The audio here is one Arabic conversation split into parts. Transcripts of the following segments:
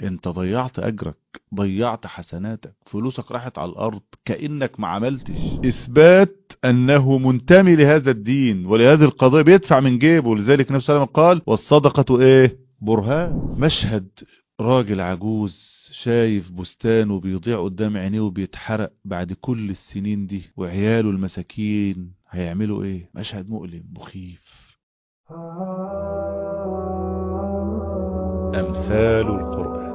انت ضيعت اجرك، ضيعت حسناتك، فلوسك راحت على الارض كأنك ما عملتش. اثبات انه منتمي لهذا الدين ولهذه القضية، بيدفع من جيبه. لذلك النبي صلى الله عليه وسلم قال والصدقة ايه؟ برهان. مشهد راجل عجوز شايف بستانه بيضيع قدام عينيه وبيتحرق بعد كل السنين دي، وعياله المساكين هيعملوا ايه؟ مشهد مؤلم مخيف. امثال القرآن.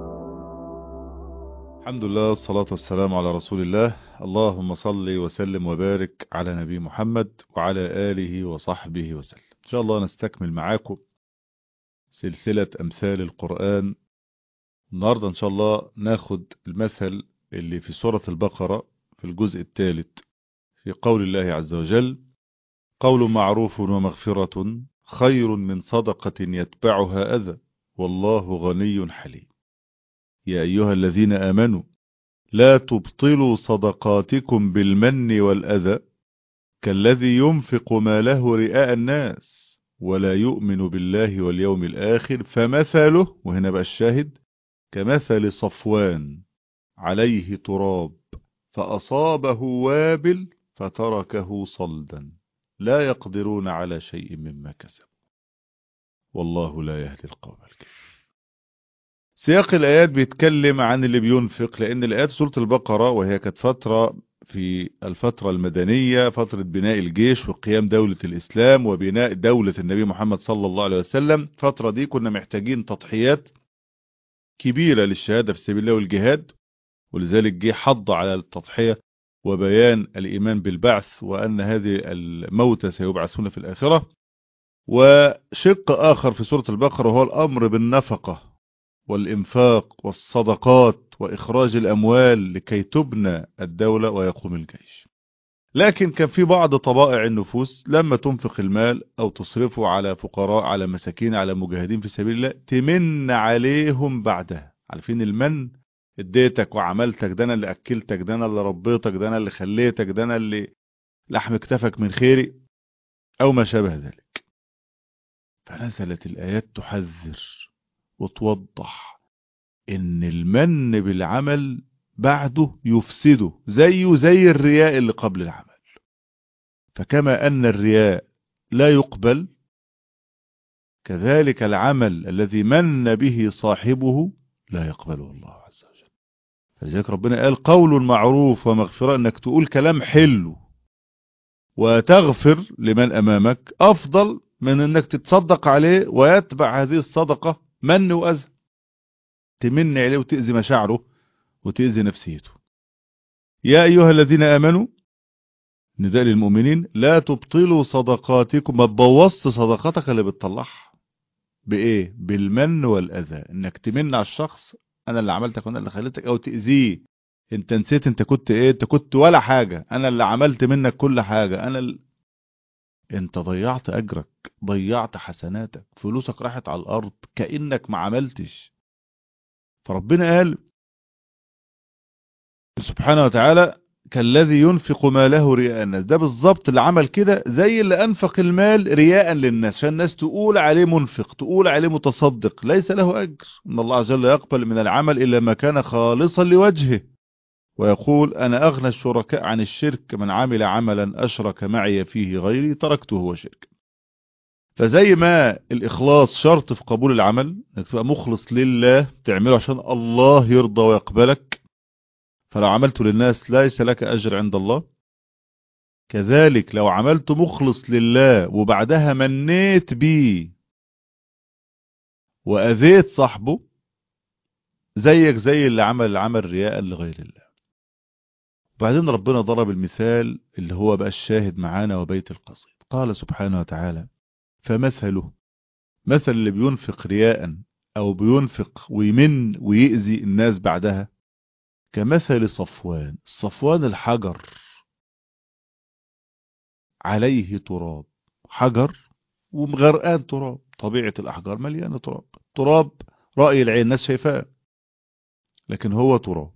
الحمد لله والصلاة والسلام على رسول الله. اللهم صل وسلم وبارك على نبي محمد وعلى آله وصحبه وسلم. إن شاء الله نستكمل معاكم سلسلة أمثال القرآن. النهاردة إن شاء الله ناخد المثل اللي في سورة البقرة في الجزء الثالث، في قول الله عز وجل: قول معروف ومغفرة خير من صدقة يتبعها أذى والله غني حليم. يا أيها الذين آمنوا لا تبطلوا صدقاتكم بالمن والأذى كالذي ينفق ماله رئاء الناس ولا يؤمن بالله واليوم الآخر فمثله، وهنا بقى الشاهد، كمثل صفوان عليه تراب فأصابه وابل فتركه صلدا لا يقدرون على شيء مما كسبوا والله لا يهدي القوم الكافرين. سياق الآيات بيتكلم عن اللي بينفق، لأن الآيات سورة البقرة وهي كانت فترة في الفترة المدنية، فترة بناء الجيش وقيام دولة الإسلام وبناء دولة النبي محمد صلى الله عليه وسلم. فترة دي كنا محتاجين تضحيات كبيرة للشهادة في سبيل الله والجهاد، ولذلك جه حض على التضحية وبيان الإيمان بالبعث وأن هذه الموتى سيبعثون في الآخرة. وشق آخر في سورة البقرة هو الأمر بالنفقة والإنفاق والصدقات وإخراج الأموال لكي تبنى الدولة ويقوم الجيش. لكن كان في بعض طبائع النفوس لما تنفق المال أو تصرفه على فقراء، على مساكين، على مجاهدين في سبيل الله، تمن عليهم بعدها. عارفين المن؟ اديتك وعملتك، ده أنا اللي أكلتك، ده أنا اللي ربيتك، ده أنا اللي خليتك، ده أنا اللي لحم كتفك من خيري أو ما شابه ذلك. فنزلت الآيات تحذر وتوضح ان المن بالعمل بعده يفسده، زيه زي الرياء اللي قبل العمل. فكما ان الرياء لا يقبل، كذلك العمل الذي من به صاحبه لا يقبله الله عز وجل. فلذلك ربنا قال قول معروف ومغفرة، انك تقول كلام حلو وتغفر لمن امامك افضل من انك تتصدق عليه ويتبع هذه الصدقة من واذى، تمن عليه وتأذي مشاعره وتأذي نفسيته. يا أيها الذين آمنوا، نداء للمؤمنين، لا تبطلوا صدقاتكم، ما تبوظش صدقاتك اللي بتطلعها بإيه؟ بالمن والأذى، إنك تمن على الشخص، أنا اللي عملتك وأنا اللي خليتك، أو تأذيه، أنت نسيت أنت كنت إيه؟ أنت كنت ولا حاجة، أنا اللي عملت منك كل حاجة، أنت ضيعت أجرك، ضيعت حسناتك، فلوسك راحت على الأرض كأنك ما عملتش. فربنا قال سبحانه وتعالى كالذي ينفق ماله رياء الناس. ده بالظبط اللي عمل كده زي اللي أنفق المال رياء للناس، عشان الناس تقول عليه منفق، تقول عليه متصدق، ليس له أجر. إن الله عز وجل يقبل من العمل إلا ما كان خالصا لوجهه، ويقول أنا أغنى الشركاء عن الشرك، من عمل عملا أشرك معي فيه غيري تركته وشركه. فزي ما الإخلاص شرط في قبول العمل، انك تبقى مخلص لله، تعمله عشان الله يرضى ويقبلك، فلو عملته للناس ليس لك أجر عند الله. كذلك لو عملت مخلص لله وبعدها منيت بيه وأذيت صاحبه، زيك زي اللي عمل العمل رياء لغير الله. وبعدين ربنا ضرب المثال اللي هو بقى الشاهد معانا وبيت القصيد. قال سبحانه وتعالى فمثله، مثل اللي بينفق رياء أو بينفق ويمن ويأذي الناس بعدها، كمثل صفوان. الصفوان الحجر عليه تراب، حجر ومغرقان تراب، طبيعة الأحجار مليانة تراب، تراب رأي العين الناس شايفاه لكن هو تراب.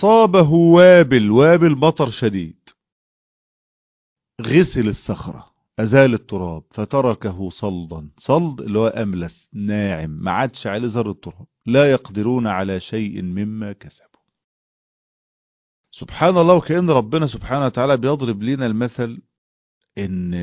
فأصابه وابل، وابل مطر شديد، غسل الصخرة، أزال التراب فتركه صلدا. صلد اللي هو أملس ناعم، ما عادش عليه ذر التراب. لا يقدرون على شيء مما كسبوا. سبحان الله. وكأن ربنا سبحانه وتعالى بيضرب لنا المثل إن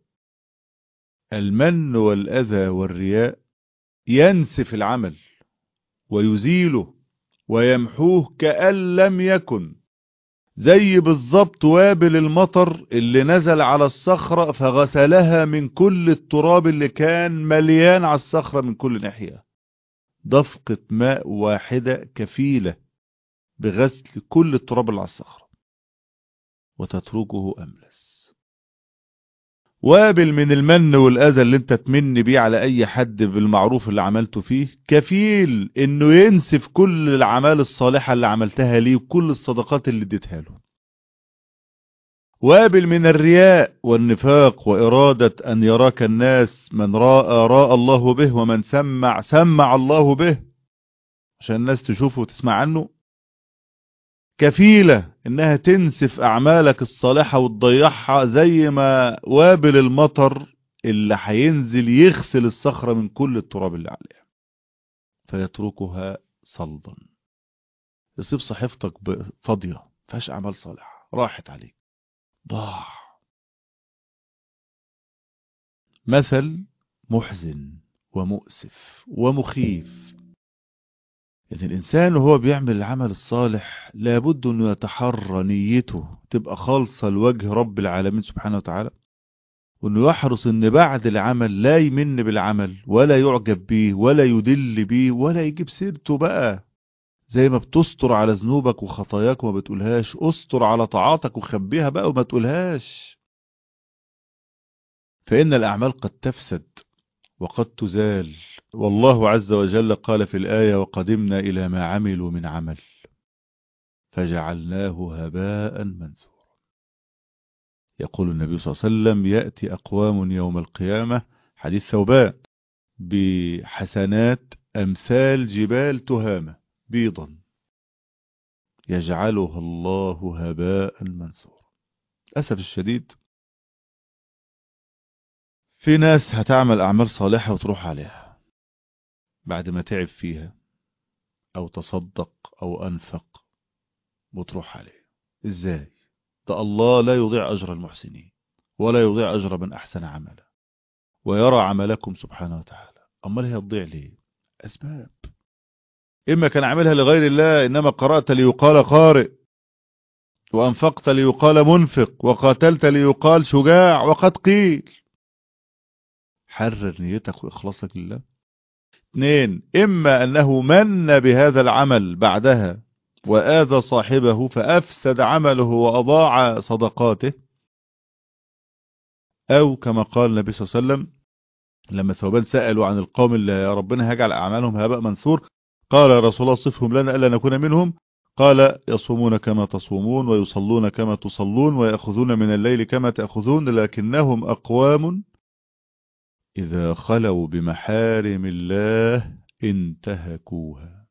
المن والأذى والرياء ينسف العمل ويزيله ويمحوه كأن لم يكن، زي بالظبط وابل المطر اللي نزل على الصخرة فغسلها من كل التراب اللي كان مليان على الصخرة من كل ناحية. دفقة ماء واحدة كفيلة بغسل كل التراب اللي على الصخرة، وتتركه أملس. وابل من المن والأذى اللي انت تمن بيه على اي حد بالمعروف اللي عملته فيه، كفيل انه ينسف كل الاعمال الصالحة اللي عملتها ليه وكل الصدقات اللي اديتها له. وابل من الرياء والنفاق وإرادة أن يراك الناس، من راى الله به، ومن سمع الله به، عشان الناس تشوفه وتسمع عنه. كفيلة انها تنسف اعمالك الصالحة وتضيعها، زي ما وابل المطر اللي هينزل يغسل الصخرة من كل التراب اللي عليها فيتركها صلدا. يصيب صحيفتك فاضية فيهاش اعمال صالحة، راحت عليك، ضاع. مثل محزن ومؤسف ومخيف. إذن الإنسان وهو بيعمل العمل الصالح لابد أنه يتحرى نيته تبقى خالصة لوجه رب العالمين سبحانه وتعالى، وأنه يحرص أن بعد العمل لا يمن بالعمل ولا يعجب به ولا يدل به ولا يجيب سيرته بقى. زي ما بتستر على ذنوبك وخطاياك وما بتقولهاش، استر على طاعاتك وخبيها بقى وما تقولهاش. فإن الأعمال قد تفسد وقد تزال. والله عز وجل قال في الآية: وقدمنا إلى ما عملوا من عمل فجعلناه هباء منثورا. يقول النبي صلى الله عليه وسلم: يأتي أقوام يوم القيامة، حديث ثوبان، بحسنات أمثال جبال تهامة بيضا يجعلها الله هباء منثورا. أسف الشديد، في ناس هتعمل أعمال صالحة وتروح عليها بعد ما تعب فيها أو تصدق أو أنفق، وتروح عليه. إزاي؟ ده الله لا يضيع أجر المحسنين ولا يضيع أجر من أحسن عملا، ويرى عملكم سبحانه وتعالى. أمال هي تضيع ليه؟ أسباب. إما كان عاملها لغير الله، إنما قرأت ليقال قارئ، وأنفقت ليقال منفق، وقاتلت ليقال شجاع، وقد قيل. حرر نيتك وإخلاصك لله. 2، إما أنه من بهذا العمل بعدها وآذى صاحبه فأفسد عمله وأضاع صدقاته، أو كما قال النبي صلى الله عليه وسلم لما ثوبان سألوا عن القوم اللي ربنا هيجعل أعمالهم هباء منثور، قال يا رسول الله صفهم لنا ألا نكون منهم. قال: يصومون كما تصومون ويصلون كما تصلون ويأخذون من الليل كما تأخذون، لكنهم أقوام إذا خلوا بمحارم الله انتهكوها.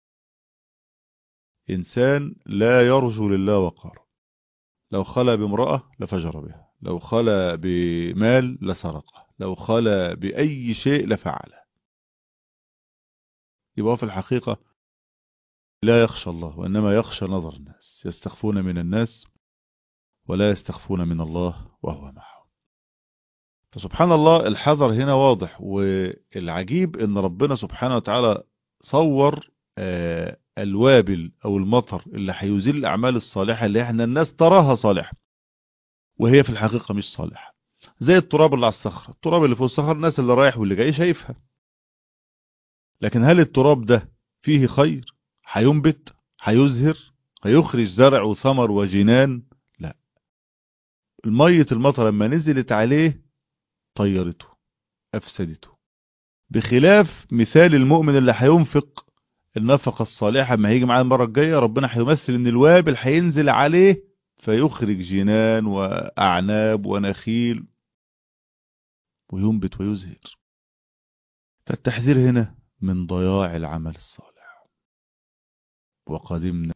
إنسان لا يرجو لله وقار، لو خلا بامرأة لفجر بها، لو خلا بمال لسرقه، لو خلا بأي شيء لفعله. يبقى في الحقيقة لا يخشى الله، وإنما يخشى نظر الناس. يستخفون من الناس ولا يستخفون من الله وهو معهم. فسبحان الله الحذر هنا واضح. والعجيب ان ربنا سبحانه وتعالى صور الوابل او المطر اللي هيزيل الاعمال الصالحة اللي احنا الناس تراها صالحة وهي في الحقيقة مش صالحة. زي التراب اللي على الصخرة، التراب اللي فوق الصخرة الناس اللي رايح واللي جاي شايفها، لكن هل التراب ده فيه خير؟ هينبت؟ هيزهر؟ هيخرج زرع وثمر وجنان؟ لا. المية المطر لما نزلت عليه طيرته، أفسدته. بخلاف مثال المؤمن اللي هينفق النفقة الصالحة، ما هيجي معاه المرة الجاية ربنا هيمثل ان الوابل هينزل عليه فيخرج جنان وأعناب ونخيل وينبت ويزهر. فالتحذير هنا من ضياع العمل الصالح. وقدمنا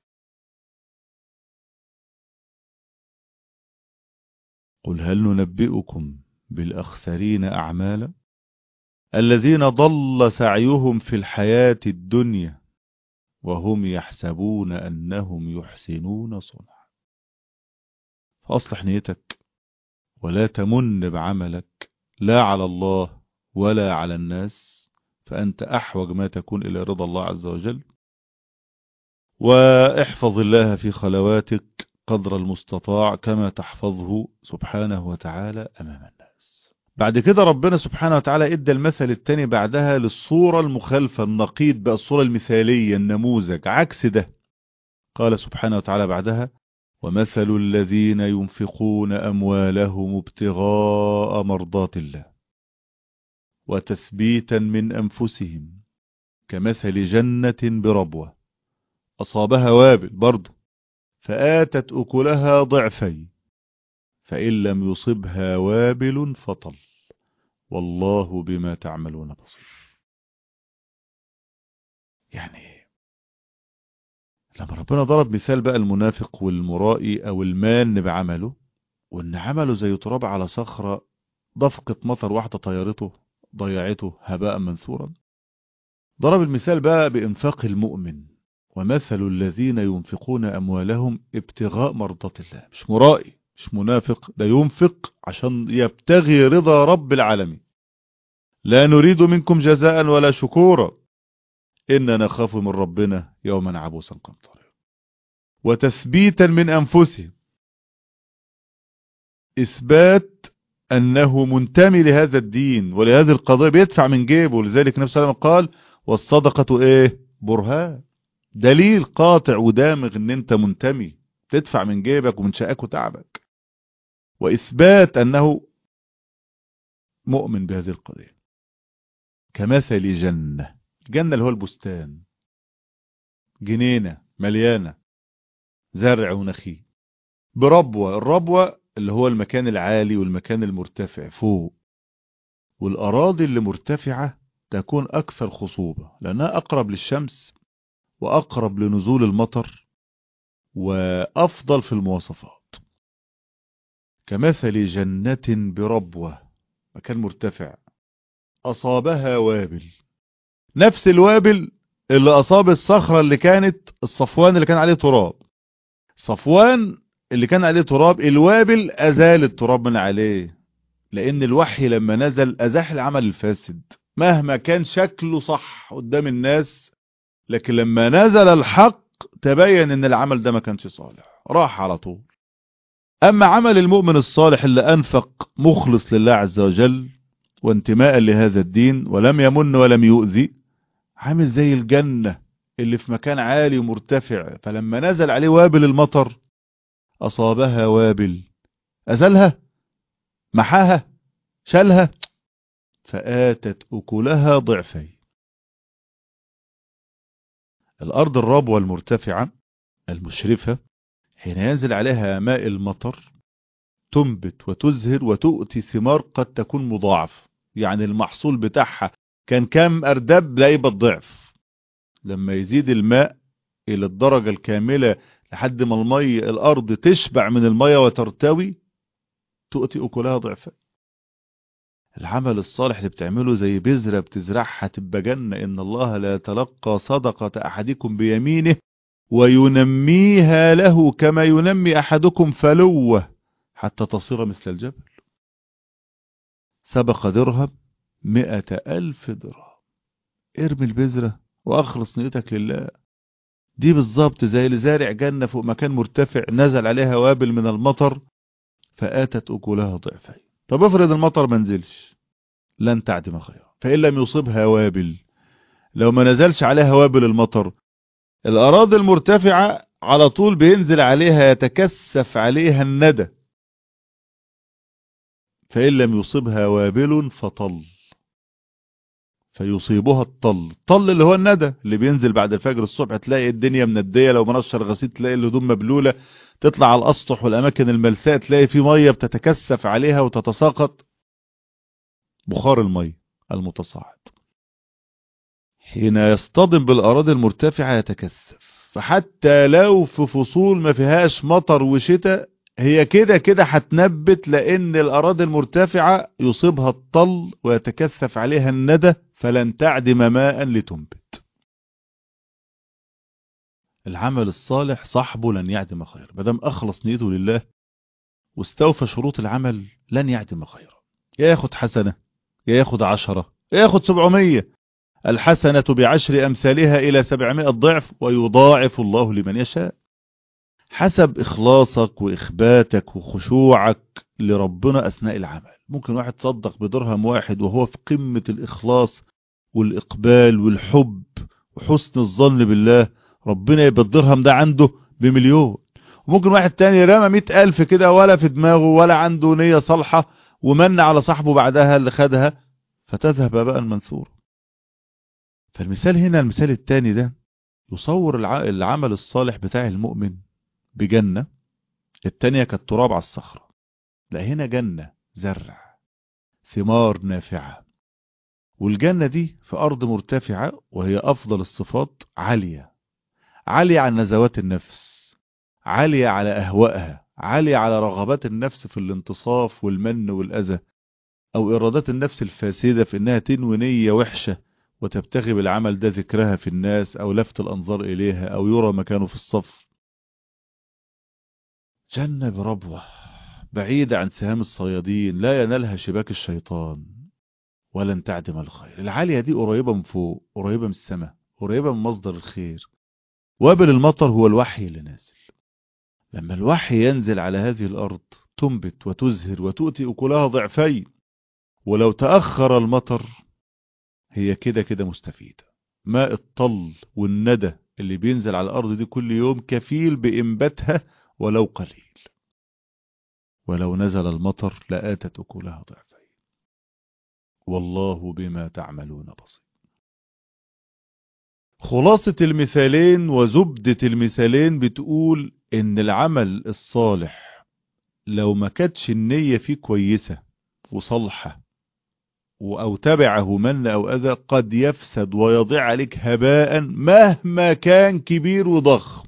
قل هل ننبئكم بالأخسرين أعمالا الذين ضل سعيهم في الحياة الدنيا وهم يحسبون أنهم يحسنون صنعا. فأصلح نيتك ولا تمن بعملك لا على الله ولا على الناس، فأنت أحوج ما تكون إلى رضا الله عز وجل. واحفظ الله في خلواتك قدر المستطاع كما تحفظه سبحانه وتعالى أمام الناس. بعد كده ربنا سبحانه وتعالى ادى المثل التاني بعدها للصورة المخالفة، النقيض بقى، الصورة المثالية، النموذج عكس ده. قال سبحانه وتعالى بعدها: ومثل الذين ينفقون أموالهم ابتغاء مرضات الله وتثبيتا من أنفسهم كمثل جنة بربوة أصابها وابل برضه فآتت أكلها ضعفين فإن لم يصبها وابل فطل والله بما تعملون بصير. يعني لما ربنا ضرب مثال بقى المنافق والمرائي أو المان بعمله، وإن عمله زي تراب على صخرة، دفقة مطر واحدة طيرته ضيعته هباء منثورا، ضرب المثال بقى بإنفاق المؤمن. ومثل الذين ينفقون أموالهم ابتغاء مرضات الله، مش مرائي مش منافق، ده ينفق عشان يبتغي رضا رب العالمين. لا نريد منكم جزاء ولا شكورا إننا نخاف من ربنا يوما عبوسا قمطريرا. وتثبيتا من أنفسهم، إثبات أنه منتمي لهذا الدين ولهذه القضية، بيدفع من جيبه. لذلك نفسه صلى الله عليه وسلم قال: والصدقة إيه؟ برهان، دليل قاطع ودامغ ان انت منتمي، تدفع من جيبك ومن شقاك وتعبك. وإثبات أنه مؤمن بهذه القضية كمثل جنة. جنة اللي هو البستان، جنينة مليانة زرع ونخيل، بربوة. الربوة اللي هو المكان العالي والمكان المرتفع فوق، والأراضي اللي مرتفعة تكون أكثر خصوبة لأنها أقرب للشمس وأقرب لنزول المطر وأفضل في المواصفات. كمثل جنة بربوة، مكان مرتفع، أصابها وابل، نفس الوابل اللي أصاب الصخرة اللي كانت الصفوان اللي كان عليه تراب. صفوان اللي كان عليه تراب، الوابل أزال التراب من عليه، لأن الوحي لما نزل أزاح العمل الفاسد مهما كان شكله صح قدام الناس، لكن لما نزل الحق تبين ان العمل ده ما كانش صالح، راح على طول. أما عمل المؤمن الصالح اللي أنفق مخلص لله عز وجل وانتماء لهذا الدين ولم يمن ولم يؤذي، عامل زي الجنة اللي في مكان عالي ومرتفع، فلما نزل عليه وابل المطر أصابها وابل، أزلها محاها شالها، فآتت أكلها ضعفين. الأرض الربوة المرتفعة المشرفة حين ينزل عليها ماء المطر تنبت وتزهر وتؤتي ثمار قد تكون مضاعف، يعني المحصول بتاعها كان كام أردب لا يبقى الضعف. لما يزيد الماء إلى الدرجة الكاملة لحد ما الأرض تشبع من المية وترتوي، تؤتي أكلها ضعفا. العمل الصالح اللي بتعمله زي بذرة بتزرعها تبقى جنة. إن الله لا يتلقى صدقة أحدكم بيمينه وينميها له كما ينمي أحدكم فلوه حتى تصير مثل الجبل. سبق درهم 100,000 درهم. ارمي البذرة وأخلص نيتك لله. دي بالظبط زي اللي زارع جنة فوق مكان مرتفع نزل عليها وابل من المطر فآتت أكلها ضعفين. طب افرض المطر ما نزلش، لن تعدم خيرا. فإن لم يصبها وابل، لو ما نزلش عليها وابل المطر، الأراضي المرتفعة على طول بينزل عليها يتكثف عليها الندى. فإن لم يصبها وابل فطل فيصيبها الطل. الطل اللي هو الندى اللي بينزل بعد الفجر الصبح، تلاقي الدنيا مندية، لو منشر غسيل تلاقي الهدوم مبلولة، تطلع على الأسطح والأماكن الملساء تلاقي في مية بتتكثف عليها وتتساقط، بخار المية المتصاعد. حين يصطدم بالأراضي المرتفعة يتكثف، فحتى لو في فصول ما فيهاش مطر وشتاء هي كده كده هتنبت، لان الاراضي المرتفعة يصيبها الطل ويتكثف عليها الندى فلن تعدم ماء لتنبت. العمل الصالح صاحبه لن يعدم خيرا، مادام اخلص نيته لله واستوفى شروط العمل لن يعدم خيرا. يا ياخد حسنة، يا ياخد 10، يا ياخد 700. الحسنة بعشر أمثالها إلى 700 ضعف ويضاعف الله لمن يشاء. حسب إخلاصك وإخباتك وخشوعك لربنا أثناء العمل. ممكن واحد تصدق بدرهم واحد وهو في قمة الإخلاص والإقبال والحب وحسن الظن بالله، ربنا يبقى الدرهم ده عنده ب1,000,000. وممكن واحد تاني رمى 100,000 كده ولا في دماغه ولا عنده نية صالحة، ومن على صاحبه بعدها اللي خدها فتذهب بقى منثور. فالمثال هنا، المثال التاني ده يصور العمل الصالح بتاع المؤمن بجنة. التانية كالتراب على الصخرة، لا هنا جنة زرع ثمار نافعة. والجنة دي في أرض مرتفعة، وهي أفضل الصفات، عالية، عالية عن نزوات النفس، عالية على أهوائها، عالية على رغبات النفس في الانتصاف والمن والأذى، أو إرادات النفس الفاسدة في إنها تنوي نية وحشة وتبتغي بالعمل ده ذكرها في الناس أو لفت الأنظار إليها أو يرى مكانه في الصف. جنة بربوة بعيدة عن سهام الصيادين، لا ينالها شباك الشيطان، ولن تعدم الخير. العالية دي قريبة من فوق، قريبة من السماء، قريبة من مصدر الخير. وابل المطر هو الوحي اللي نازل. لما الوحي ينزل على هذه الأرض تنبت وتزهر وتؤتي أكلها ضعفين. ولو تأخر المطر هي كده كده مستفيدة. ماء الطل والندى اللي بينزل على الأرض دي كل يوم كفيل بإنباتها ولو قليل. ولو نزل المطر لآتت أكلها ضعفين. والله بما تعملون بصير. خلاصة المثالين وزبدة المثالين بتقول إن العمل الصالح لو ما كانتش النية فيه كويسة وصالحة أو تبعه من أو أذى قد يفسد ويضيع عليك هباء مهما كان كبير وضخم.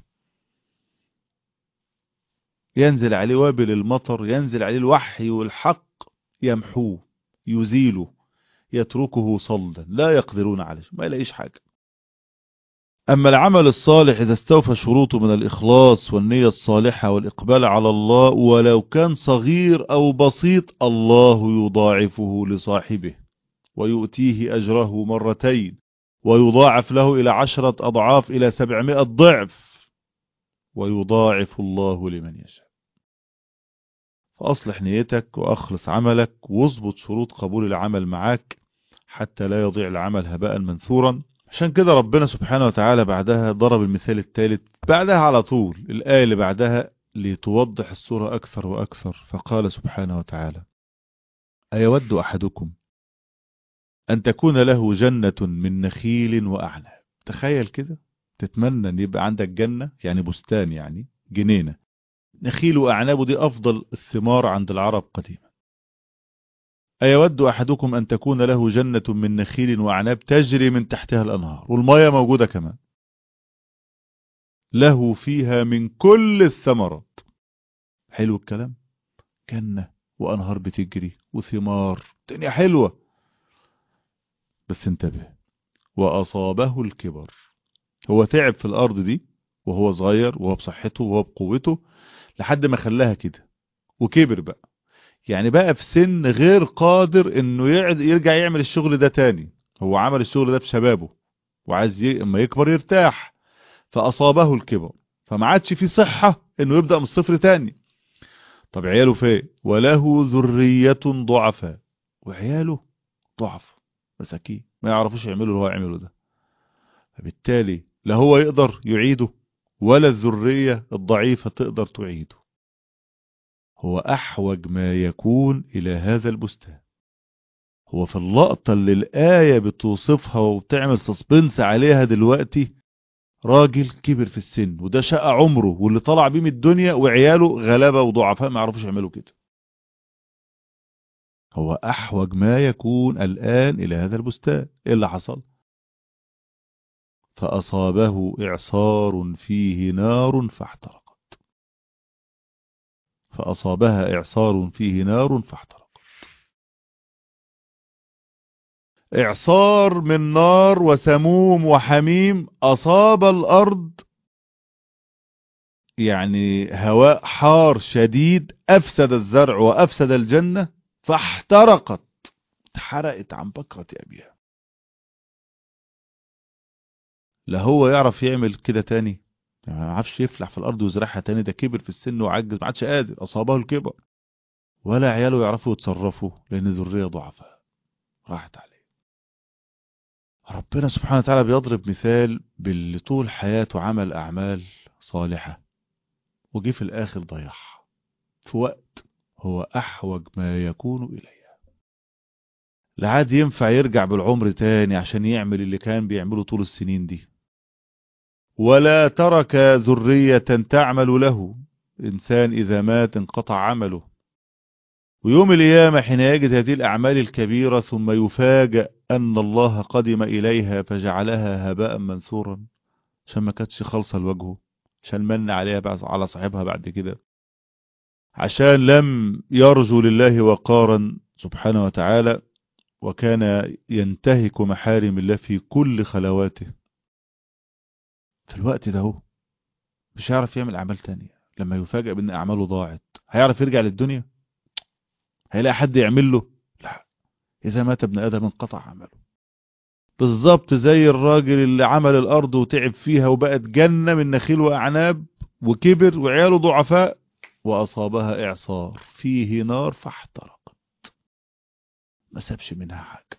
ينزل عليه وابل المطر، ينزل عليه الوحي والحق، يمحوه يزيله يتركه صلدا لا يقدرون عليه، ما يلاقيش حاجة. أما العمل الصالح إذا استوفى شروطه من الإخلاص والنية الصالحة والإقبال على الله ولو كان صغير أو بسيط، الله يضاعفه لصاحبه ويؤتيه أجره مرتين ويضاعف له إلى 10 أضعاف إلى 700 ضعف ويضاعف الله لمن يشاء. فأصلح نيتك وأخلص عملك واظبط شروط قبول العمل معاك حتى لا يضيع العمل هباء منثورا. عشان كده ربنا سبحانه وتعالى بعدها ضرب المثال الثالث بعدها على طول الآية اللي بعدها لتوضح الصورة أكثر وأكثر. فقال سبحانه وتعالى: أيود أحدكم أن تكون له جنة من نخيل وأعناب. تخيل كده، تتمنى أن يبقى عندك جنة، يعني بستان، يعني جنينة نخيل وأعناب، دي أفضل الثمار عند العرب قديما. أيود أحدكم أن تكون له جنة من نخيل وأعناب تجري من تحتها الأنهار، والمياه موجودة كمان، له فيها من كل الثمرات. حلو الكلام، جنة وأنهار بتجري وثمار، الدنيا حلوة. بس انتبه، وأصابه الكبر. هو تعب في الأرض دي وهو صغير وهو بصحته وهو بقوته لحد ما خلاها كده وكبر بقى، يعني بقى في سن غير قادر انه يرجع يعمل الشغل ده تاني. هو عمل الشغل ده في شبابه وعايز اما يكبر يرتاح، فأصابه الكبر فما عادش في صحة انه يبدأ من الصفر تاني. طب عياله فين؟ وله ذرية ضعفاء، وعياله ضعف مساكين ما يعرفوش يعملوا اللي هو يعمله ده. فبالتالي لا هو يقدر يعيده ولا الذرية الضعيفة تقدر تعيده. هو أحوج ما يكون إلى هذا البستان. هو في اللقطة اللي الآية بتوصفها وبتعمل سسبنس عليها دلوقتي، راجل كبر في السن وده شقى عمره واللي طلع بيه من الدنيا، وعياله غلابة وضعفاء ما يعرفوش يعملوا كده. هو أحوج ما يكون الآن إلى هذا البستان. إيه اللي حصل؟ فأصابه إعصار فيه نار فاحترقت. فأصابها إعصار فيه نار فاحترق. إعصار من نار وسموم وحميم أصاب الأرض، يعني هواء حار شديد أفسد الزرع وأفسد الجنة فاحترقت، اتحرقت عن بكرة أبيها. لا هو يعرف يعمل كده تاني، يعني ما عرفش يفلح في الأرض ويزرعها تاني، ده كبر في السن وعجز ما عادش قادر، أصابه الكبر. ولا عياله يعرفوا يتصرفوا لأن ذرية ضعفاء راحت عليه. ربنا سبحانه وتعالى بيضرب مثال باللي طول حياته عمل أعمال صالحة وجي في الآخر ضيعها في وقت هو أحوج ما يكون إليها. لا عاد ينفع يرجع بالعمر تاني عشان يعمل اللي كان بيعمله طول السنين دي، ولا ترك ذرية تعمل له. إنسان إذا مات انقطع عمله، ويوم القيامة حين يجد هذه الأعمال الكبيرة ثم يفاجأ أن الله قدم إليها فجعلها هباء منثورا، عشان ما كانتش خالصة لوجهه، عشان من عليها على صاحبها بعد كده، عشان لم يرجو لله وقارا سبحانه وتعالى، وكان ينتهك محارم الله في كل خلواته. في الوقت ده هو مش هيعرف يعمل أعمال تانية. لما يفاجأ بأن أعماله ضاعت هيعرف يرجع للدنيا؟ هيلاقي حد يعمل له؟ لا. إذا مات ابن آدم انقطع عمله. بالظبط زي الراجل اللي عمل الأرض وتعب فيها وبقت جنة من نخيل وأعناب وكبر وعياله ضعفاء وأصابها إعصار فيه نار فاحترقت، ما سابش منها حاجة.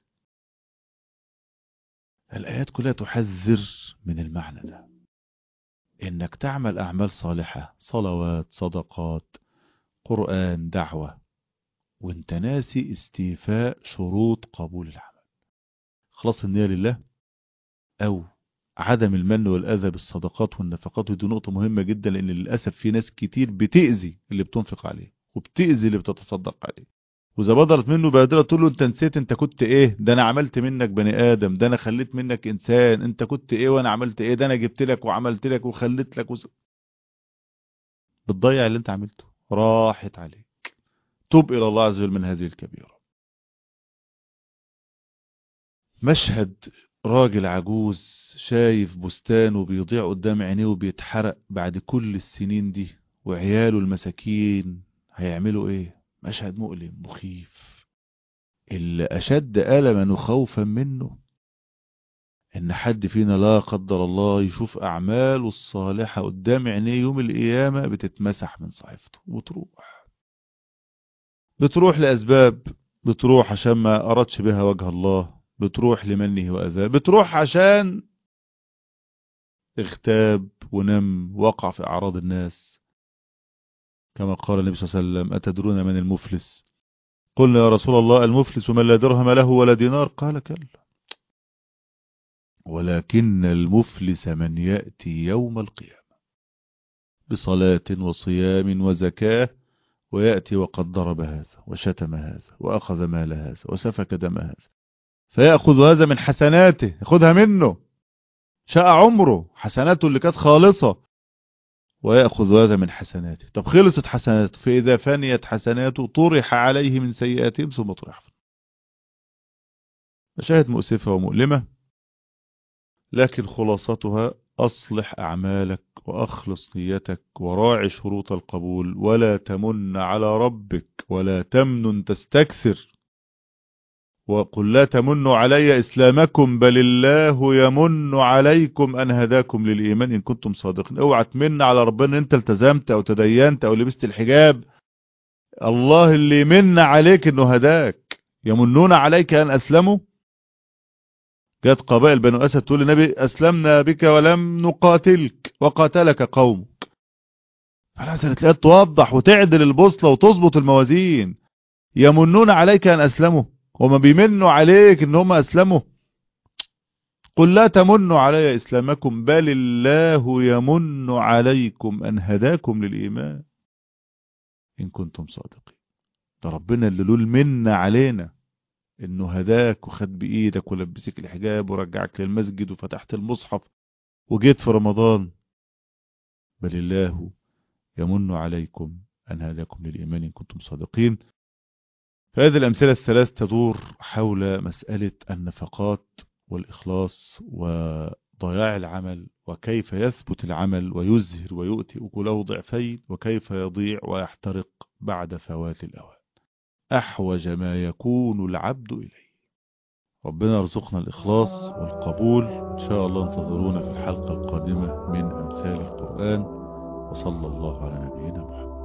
الآيات كلها تحذر من المعنى ده، إنك تعمل أعمال صالحة، صلوات، صدقات، قرآن، دعوة، وانت ناسي استيفاء شروط قبول العمل. خلاص النية لله، أو عدم المن والأذى بالصدقات والنفقات. ودي نقطة مهمة جدا، لأن للأسف في ناس كتير بتأذي اللي بتنفق عليه وبتأذي اللي بتتصدق عليه، وإذا بدرت منه بادرة تقول له أنت نسيت أنت كنت إيه، ده أنا عملت منك بني آدم، ده أنا خليت منك إنسان، أنت كنت إيه وأنا عملت إيه، ده أنا جبت لك وعملت لك وخليت لك بتضيع اللي أنت عملته، راحت عليك. توب إلى الله عز وجل من هذه الكبيرة. مشهد راجل عجوز شايف بستانه بيضيع قدام عينيه وبيتحرق بعد كل السنين دي، وعياله المساكين هيعملوا ايه؟ مشهد مؤلم مخيف. اللي اشد ألما وخوفا منه ان حد فينا لا قدر الله يشوف اعماله الصالحة قدام عينيه يوم القيامة بتتمسح من صحيفته وتروح. بتروح لأسباب، بتروح عشان ما أردش بها وجه الله، بتروح لمنه وأذاه، بتروح عشان اغتاب ونم وقع في أعراض الناس، كما قال النبي صلى الله عليه وسلم: أتدرون من المفلس؟ قلنا يا رسول الله المفلس من لا درهم له ولا دينار. قال كلا، ولكن المفلس من يأتي يوم القيامة بصلاة وصيام وزكاة، ويأتي وقد ضرب هذا وشتم هذا وأخذ مال هذا وسفك دم هذا، فيأخذ هذا من حسناته، يأخذها منه شاء عمره، حسناته اللي كانت خالصة، ويأخذ هذا من حسناته. طب خلصت حسناته، فإذا فنيت حسناته طرح عليه من سيئاتهم ثم طرح. مشاهد مؤسفة ومؤلمة، لكن خلاصتها: أصلح أعمالك وأخلص نيتك وراعي شروط القبول، ولا تمن على ربك ولا تمنن تستكثر، وقل لا تمنوا علي إسلامكم بل الله يمن عليكم أن هداكم للإيمان إن كنتم صادقين. اوعى تمن على ربنا أنت التزمت أو تدينت أو لبست الحجاب، الله اللي يمن عليك أنه هداك. يمنون عليك أن أسلموا. جاءت قبائل بنو أسد تقول للنبي: أسلمنا بك ولم نقاتلك وقاتلك قومك. فلازم تلاقيها توضح وتعدل البوصلة وتظبط الموازين. يمنون عليك أن أسلموا، وما بيمنوا عليك ان هم اسلموا. قل لا تمنوا علي اسلامكم بل الله يمن عليكم ان هداكم للايمان ان كنتم صادقين. ده ربنا اللي له المنة علينا، انه هداك وخد بايدك ولبسك الحجاب ورجعك للمسجد وفتحت المصحف وجيت في رمضان. بل الله يمن عليكم أن هداكم للإيمان إن كنتم صادقين. فهذه الأمثلة الثلاث تدور حول مسألة النفقات والإخلاص وضياع العمل، وكيف يثبت العمل ويزهر ويؤتي أكله ضعفين، وكيف يضيع ويحترق بعد فوات الأوان. أحوج ما يكون العبد إليه. ربنا يرزقنا الإخلاص والقبول. إن شاء الله انتظرونا في الحلقة القادمة من أمثال القرآن. وصلى الله على نبينا محمد.